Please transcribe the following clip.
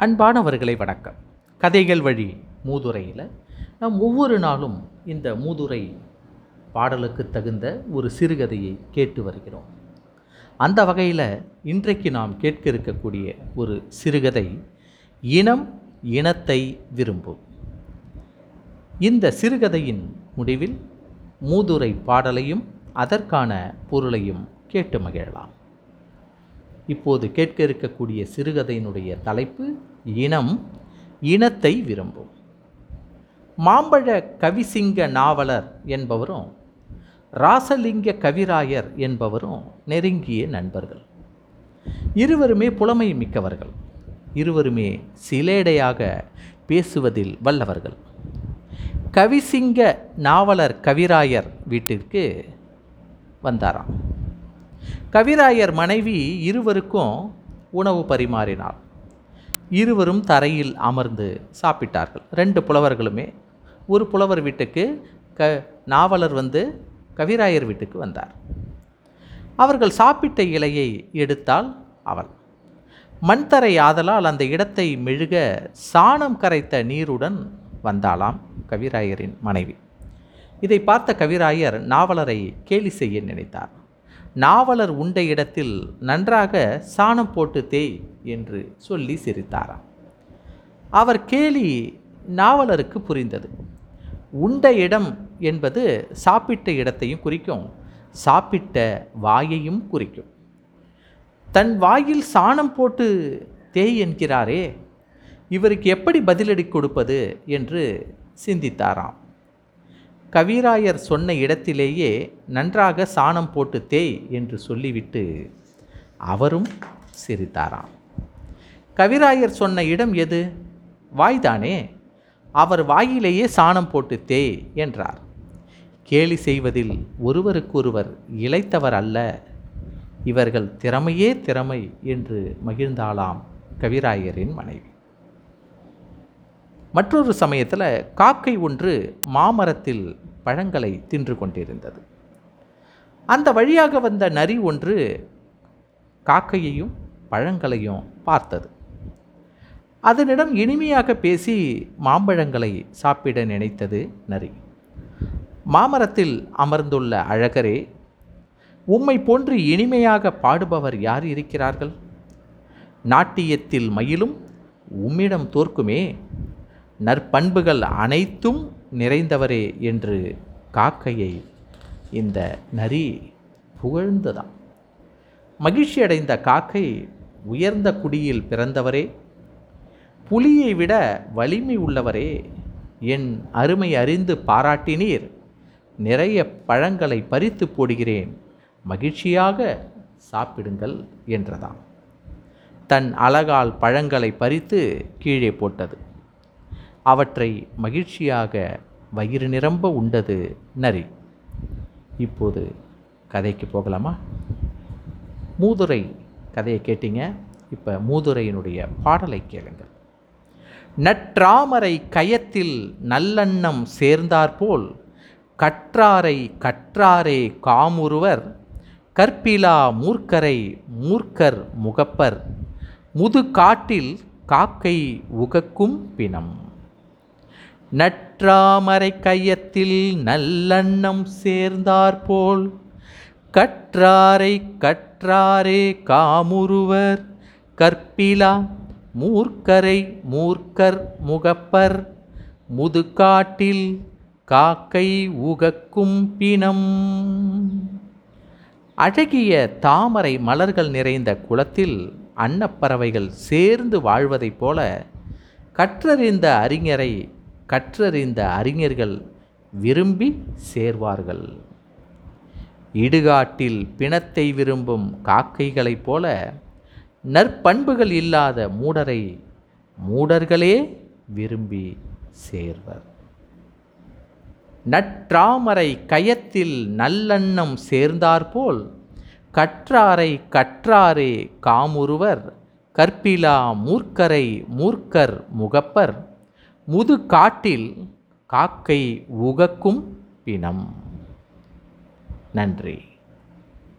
அன்பானவர்களை வணக்கம். கதைகள் வழி மூதுரையில் நாம் ஒவ்வொரு நாளும் இந்த மூதுரை பாடலுக்கு தகுந்த ஒரு சிறுகதையை கேட்டு வருகிறோம். அந்த வகையில் இன்றைக்கு நாம் கேட்க இருக்கக்கூடிய ஒரு சிறுகதை இனம் இனத்தை விரும்பும். இந்த சிறுகதையின் முடிவில் மூதுரை பாடலையும் அதற்கான பொருளையும் கேட்டு மகிழலாம். இப்போது கேட்க இருக்கக்கூடிய சிறுகதையினுடைய தலைப்பு இனம் இனத்தை விரும்பும். மாம்பழ கவிசிங்க நாவலர் என்பவரும் ராசலிங்க கவிராயர் என்பவரும் நெருங்கிய நண்பர்கள். இருவருமே புலமை மிக்கவர்கள். இருவருமே சிலேடையாக பேசுவதில் வல்லவர்கள். கவிசிங்க நாவலர் கவிராயர் வீட்டிற்கு வந்தாராம். கவிராயர் மனைவி இருவருக்கும் உணவு பரிமாறினார். இருவரும் தரையில் அமர்ந்து சாப்பிட்டார்கள். 2 புலவர்களுமே. ஒரு புலவர் வீட்டுக்கு நாவலர் கவிராயர் வீட்டுக்கு வந்தார். அவர்கள் சாப்பிட்ட இலையை எடுத்தால் அவள் மண்தரை ஆதலால் அந்த இடத்தை மெழுக சாணம் கரைத்த நீருடன் வந்தாளாம் கவிராயரின் மனைவி. இதை பார்த்த கவிராயர் நாவலரை கேலி செய்ய நினைத்தார். நாவலர் உண்ட இடத்தில் நன்றாக சாணம் போட்டு தேய் என்று சொல்லி சிரித்தாராம். அவர் கேலி நாவலருக்கு புரிந்தது. உண்ட இடம் என்பது சாப்பிட்ட இடத்தையும் குறிக்கும், சாப்பிட்ட வாயையும் குறிக்கும். தன் வாயில் சாணம் போட்டு தேய் என்கிறாரே, இவருக்கு எப்படி பதிலடி கொடுப்பது என்று சிந்தித்தாராம். கவிராயர் சொன்ன இடத்திலேயே நன்றாக சாணம் போட்டு தேய் என்று சொல்லிவிட்டு அவரும் சிரித்தாராம். கவிராயர் சொன்ன இடம் எது? வாய்தானே. அவர் வாயிலேயே சாணம் போட்டு தேய் என்றார். கேலி செய்வதில் ஒருவருக்கொருவர் இளைத்தவர் அல்ல, இவர்கள் திறமையே திறமை என்று மகிழ்ந்தாளாம் கவிராயரின் மனைவி. மற்றொரு சமயத்தில் காக்கை ஒன்று மாமரத்தில் பழங்களை தின்று கொண்டிருந்தது. அந்த வழியாக வந்த நரி ஒன்று காக்கையையும் பழங்களையும் பார்த்தது. அதனிடம் இனிமையாக பேசி மாம்பழங்களை சாப்பிட நினைத்தது நரி. மாமரத்தில் அமர்ந்துள்ள அழகரே, உம்மை போன்று இனிமையாக பாடுபவர் யார் இருக்கிறார்கள்? நாட்டியத்தில் மயிலும் உம்மிடம் தோற்குமே, நற்பண்புகள் அனைத்தும் நிறைந்தவரே என்று காக்கையை இந்த நரி புகழ்ந்ததாம். மகிழ்ச்சி அடைந்த காக்கை, உயர்ந்த குடியில் பிறந்தவரே, புலியை விட வலிமை உள்ளவரே, என் அருமை அறிந்து பாராட்டினீர், நிறைய பழங்களை பறித்து போடுகிறேன், மகிழ்ச்சியாக சாப்பிடுங்கள் என்றதாம். தன் அலகால் பழங்களை பறித்து கீழே போட்டது. அவற்றை மகிழ்ச்சியாக வயிறு நிரம்ப உண்டது நரி. இப்போது கதைக்கு போகலாமா? மூதுரை கதையை கேட்டீங்க. இப்போ மூதுரையினுடைய பாடலை கேளுங்கள். நற்றாமரை கயத்தில் நல்லெண்ணம் சேர்ந்தாற்போல் கற்றாரை கற்றாரே காமுறுவர், கற்பிலா மூர்க்கரை மூர்க்கர் முகப்பர், முது காட்டில் காக்கை உகக்கும் பிணம். நற்றாமரை கயத்தில் நல்லெண்ணம் சேர்ந்தாற்போல் கற்றாரை கற்றாரே காமுறுவர், கற்பிலா மூர்க்கரை மூர்க்கர் முகப்பர், முதுகாட்டில் காக்கை உகக்கும் பிணம். அழகிய தாமரை மலர்கள் நிறைந்த குளத்தில் அன்னப்பறவைகள் சேர்ந்து வாழ்வதைப் போல கற்றறிந்த அறிஞர்கள் விரும்பி சேர்வார்கள். இடுகாட்டில் பிணத்தை விரும்பும் காக்கைகளைப் போல நற்பண்புகள் இல்லாத மூடர்களே விரும்பி சேர்வர். நற்றாமரை கயத்தில் நல்லெண்ணம் சேர்ந்தாற்போல் கற்றாரை கற்றாரே காமுறுவர், கற்பிலா மூர்க்கரை மூர்க்கர் முகப்பர், முது காட்டில் காக்கை உகக்கும் பிணம். நன்றி.